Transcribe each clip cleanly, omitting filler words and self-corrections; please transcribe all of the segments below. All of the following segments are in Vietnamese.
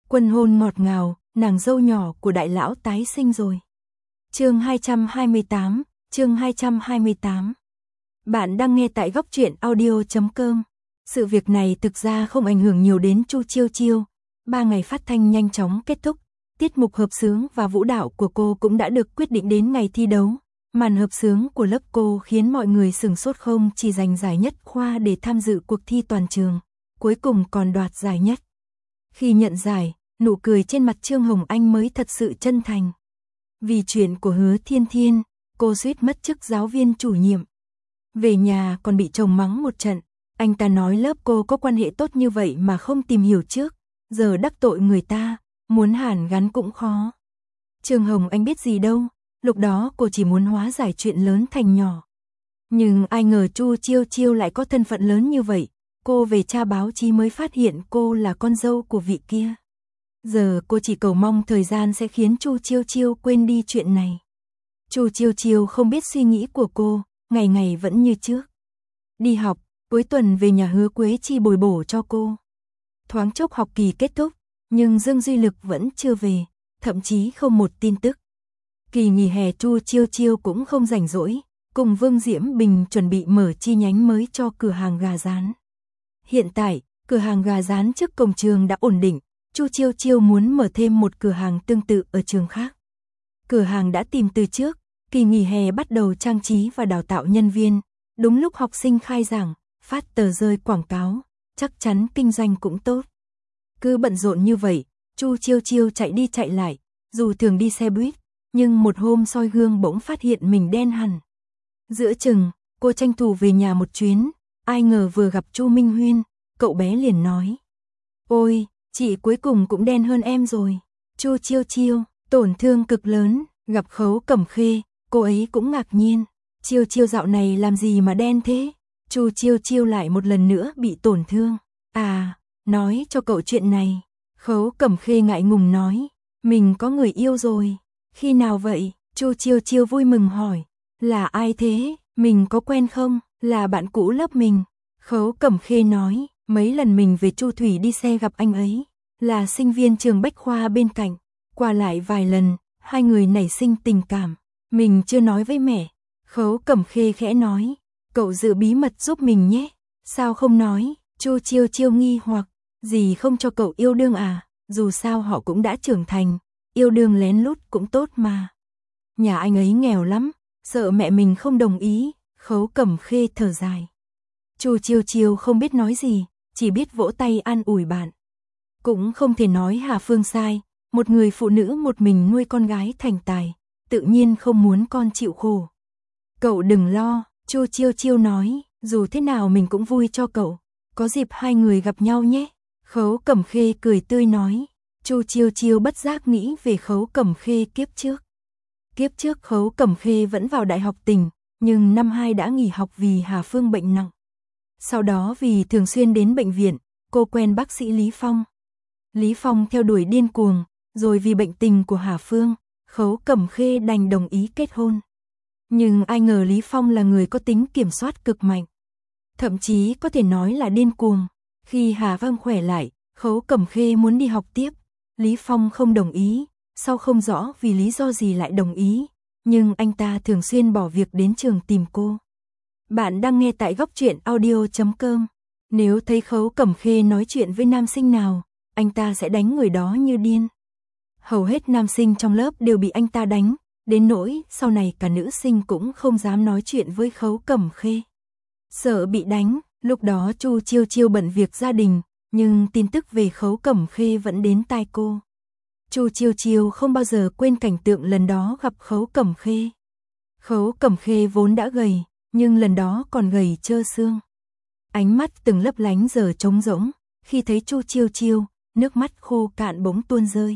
Quân hôn ngọt ngào, nàng dâu nhỏ của đại lão tái sinh rồi. Chương 228, chương 228. Bạn đang nghe tại góc truyện audio.com. Sự việc này thực ra không ảnh hưởng nhiều đến Chu Chiêu Chiêu. 3 ngày phát thanh nhanh chóng kết thúc, tiết mục hợp xướng và vũ đạo của cô cũng đã được quyết định đến ngày thi đấu. Màn hợp xướng của lớp cô khiến mọi người sửng sốt, không chỉ giành giải nhất khoa để tham dự cuộc thi toàn trường, cuối cùng còn đoạt giải nhất. Khi nhận giải, nụ cười trên mặt Trương Hồng Anh mới thật sự chân thành. Vì chuyện của Hứa Thiên Thiên, cô suýt mất chức giáo viên chủ nhiệm. Về nhà còn bị chồng mắng một trận, anh ta nói lớp cô có quan hệ tốt như vậy mà không tìm hiểu trước, giờ đắc tội người ta, muốn hàn gắn cũng khó. Trương Hồng Anh biết gì đâu, lúc đó cô chỉ muốn hóa giải chuyện lớn thành nhỏ. Nhưng ai ngờ Chu Chiêu Chiêu lại có thân phận lớn như vậy, cô về tra báo chí mới phát hiện cô là con dâu của vị kia. Giờ cô chỉ cầu mong thời gian sẽ khiến Chu Chiêu Chiêu quên đi chuyện này. Chu Chiêu Chiêu không biết suy nghĩ của cô, ngày ngày vẫn như trước. Đi học, cuối tuần về nhà Hứa Quế Chi bồi bổ cho cô. Thoáng chốc học kỳ kết thúc, nhưng Dương Duy Lực vẫn chưa về, thậm chí không một tin tức. Kỳ nghỉ hè Chu Chiêu Chiêu cũng không rảnh rỗi, cùng Vương Diễm Bình chuẩn bị mở chi nhánh mới cho cửa hàng gà rán. Hiện tại, cửa hàng gà rán trước cổng trường đã ổn định, Chu Chiêu Chiêu muốn mở thêm một cửa hàng tương tự ở trường khác. Cửa hàng đã tìm từ trước, kỳ nghỉ hè bắt đầu trang trí và đào tạo nhân viên, đúng lúc học sinh khai giảng, phát tờ rơi quảng cáo, chắc chắn kinh doanh cũng tốt. Cứ bận rộn như vậy, Chu Chiêu Chiêu chạy đi chạy lại, dù thường đi xe buýt, nhưng một hôm soi gương bỗng phát hiện mình đen hẳn. Giữa chừng, cô tranh thủ về nhà một chuyến, ai ngờ vừa gặp Chu Minh Huyên, cậu bé liền nói: "Ôi, chị cuối cùng cũng đen hơn em rồi." Chu Chiêu Chiêu, tổn thương cực lớn, gặp Khấu Cẩm Khê, cô ấy cũng ngạc nhiên. Chiêu Chiêu dạo này làm gì mà đen thế? Chu Chiêu Chiêu lại một lần nữa bị tổn thương. À, nói cho cậu chuyện này. Khấu Cẩm Khê ngại ngùng nói, mình có người yêu rồi. Khi nào vậy? Chu Chiêu Chiêu vui mừng hỏi. Là ai thế? Mình có quen không? Là bạn cũ lớp mình. Khấu Cẩm Khê nói, mấy lần mình về Chu Thủy đi xe gặp anh ấy, là sinh viên trường Bách Khoa bên cạnh. Qua lại vài lần, hai người nảy sinh tình cảm. Mình chưa nói với mẹ. Khấu Cẩm Khê khẽ nói, cậu giữ bí mật giúp mình nhé. Sao không nói? Chu Chiêu Chiêu nghi hoặc, dì không cho cậu yêu đương à? Dù sao họ cũng đã trưởng thành, yêu đương lén lút cũng tốt mà. Nhà anh ấy nghèo lắm, sợ mẹ mình không đồng ý. Khấu Cẩm Khê thở dài. Chu Chiêu Chiêu không biết nói gì, chỉ biết vỗ tay an ủi bạn. Cũng không thể nói Hà Phương sai, một người phụ nữ một mình nuôi con gái thành tài, tự nhiên không muốn con chịu khổ. Cậu đừng lo, Chu Chiêu Chiêu nói, dù thế nào mình cũng vui cho cậu, có dịp hai người gặp nhau nhé. Khấu Cẩm Khê cười tươi nói. Chu Chiêu Chiêu bất giác nghĩ về Khấu Cẩm Khê kiếp trước. Kiếp trước Khấu Cẩm Khê vẫn vào đại học tỉnh, nhưng năm 2 đã nghỉ học vì Hà Phương bệnh nặng. Sau đó vì thường xuyên đến bệnh viện, cô quen bác sĩ Lý Phong. Lý Phong theo đuổi điên cuồng, rồi vì bệnh tình của Hà Phương, Khấu Cẩm Khê đành đồng ý kết hôn. Nhưng ai ngờ Lý Phong là người có tính kiểm soát cực mạnh. Thậm chí có thể nói là điên cuồng. Khi Hà Phương khỏe lại, Khấu Cẩm Khê muốn đi học tiếp. Lý Phong không đồng ý, sau không rõ vì lý do gì lại đồng ý. Nhưng anh ta thường xuyên bỏ việc đến trường tìm cô. Bạn đang nghe tại góc truyện audio.com. Nếu thấy Khấu Cẩm Khê nói chuyện với nam sinh nào, anh ta sẽ đánh người đó như điên. Hầu hết nam sinh trong lớp đều bị anh ta đánh, đến nỗi sau này cả nữ sinh cũng không dám nói chuyện với Khấu Cẩm Khê. Sợ bị đánh, lúc đó Chu Chiêu Chiêu bận việc gia đình, nhưng tin tức về Khấu Cẩm Khê vẫn đến tai cô. Chu Chiêu Chiêu không bao giờ quên cảnh tượng lần đó gặp Khấu Cẩm Khê. Khấu Cẩm Khê vốn đã gầy, nhưng lần đó còn gầy trơ xương. Ánh mắt từng lấp lánh giờ trống rỗng, khi thấy Chu Chiêu Chiêu, nước mắt khô cạn bỗng tuôn rơi.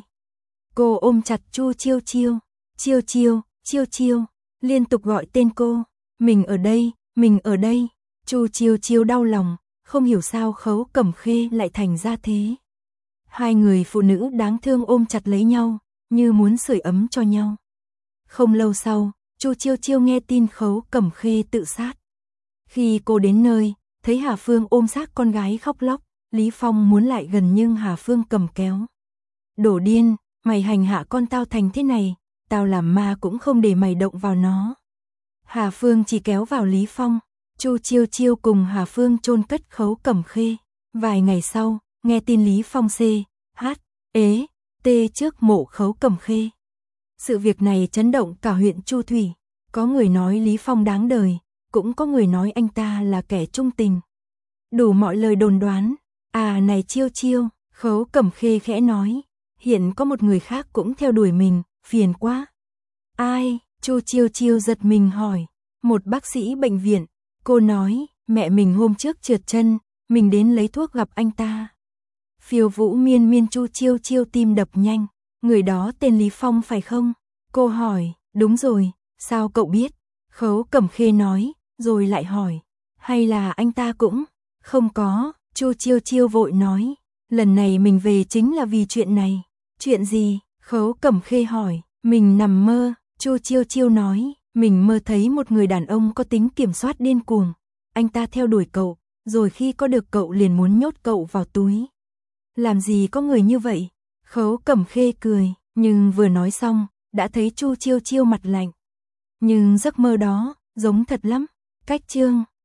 Cô ôm chặt Chu Chiêu Chiêu, Chiêu Chiêu, Chiêu Chiêu, liên tục gọi tên cô, mình ở đây, mình ở đây. Chu Chiêu Chiêu đau lòng, không hiểu sao Khấu Cẩm Khê lại thành ra thế. Hai người phụ nữ đáng thương ôm chặt lấy nhau, như muốn sưởi ấm cho nhau. Không lâu sau, Chu Chiêu Chiêu nghe tin Khấu Cẩm Khê tự sát. Khi cô đến nơi, thấy Hà Phương ôm xác con gái khóc lóc, Lý Phong muốn lại gần nhưng Hà Phương cầm kéo. Đổ điên, mày hành hạ con tao thành thế này, tao làm ma cũng không để mày động vào nó. Hà Phương chỉ kéo vào Lý Phong, Chu Chiêu Chiêu cùng Hà Phương chôn cất Khấu Cẩm Khê. Vài ngày sau, nghe tin Lý Phong C.H.E.T trước mộ Khấu Cẩm Khê. Sự việc này chấn động cả huyện Chu Thủy, có người nói Lý Phong đáng đời, cũng có người nói anh ta là kẻ trung tình. Đủ mọi lời đồn đoán. À này Chiêu Chiêu, Khấu Cẩm Khê khẽ nói, hiện có một người khác cũng theo đuổi mình, phiền quá. Ai? Chu Chiêu Chiêu giật mình hỏi. Một bác sĩ bệnh viện. Cô nói, mẹ mình hôm trước trượt chân, mình đến lấy thuốc gặp anh ta. Phiêu Vũ miên miên. Chu Chiêu Chiêu tim đập nhanh. Người đó tên Lý Phong phải không? Cô hỏi, đúng rồi, sao cậu biết? Khấu Cẩm Khê nói, rồi lại hỏi, hay là anh ta cũng? Không có, Chu Chiêu Chiêu vội nói, lần này mình về chính là vì chuyện này. Chuyện gì? Khấu Cẩm Khê hỏi, mình nằm mơ. Chu Chiêu Chiêu nói, mình mơ thấy một người đàn ông có tính kiểm soát điên cuồng. Anh ta theo đuổi cậu, rồi khi có được cậu liền muốn nhốt cậu vào túi. Làm gì có người như vậy? Khấu Cẩm Khê cười, nhưng vừa nói xong, đã thấy Chu Chiêu Chiêu mặt lạnh. Nhưng giấc mơ đó, giống thật lắm. Cách chương